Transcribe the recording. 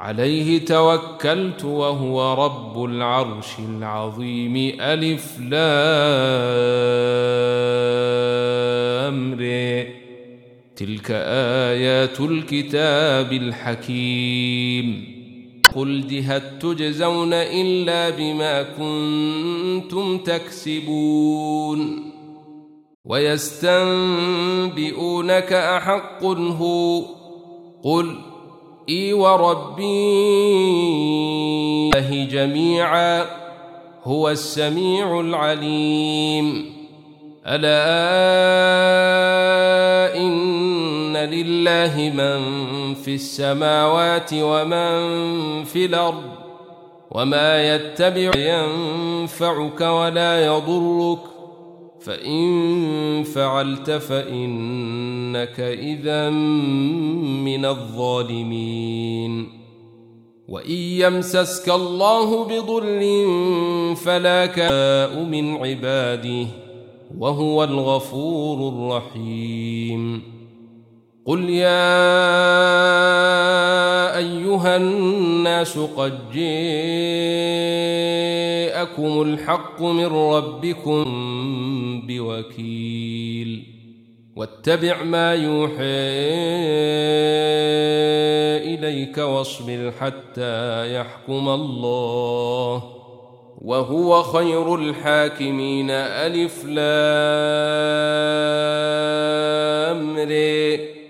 عليه توكلت وهو رب العرش العظيم. ألف لام ر. تلك آيات الكتاب الحكيم. قل هل تجزون إلا بما كنتم تكسبون ويستنبئونك أحق هو قل إي وربي الله جميعا هو السميع العليم. ألا إن لله من في السماوات ومن في الأرض وما يتبع ينفعك ولا يضرك فإن فعلت فإنك إذا من الظالمين. وإن يمسسك الله بضر فلا كافٍ من عباده وهو الغفور الرحيم. قل يا أيها الناس قد جاءكم الحق من ربكم بوكيل واتبع ما يوحى إليك واصبر حتى يحكم الله وهو خير الحاكمين. ألف لام ر.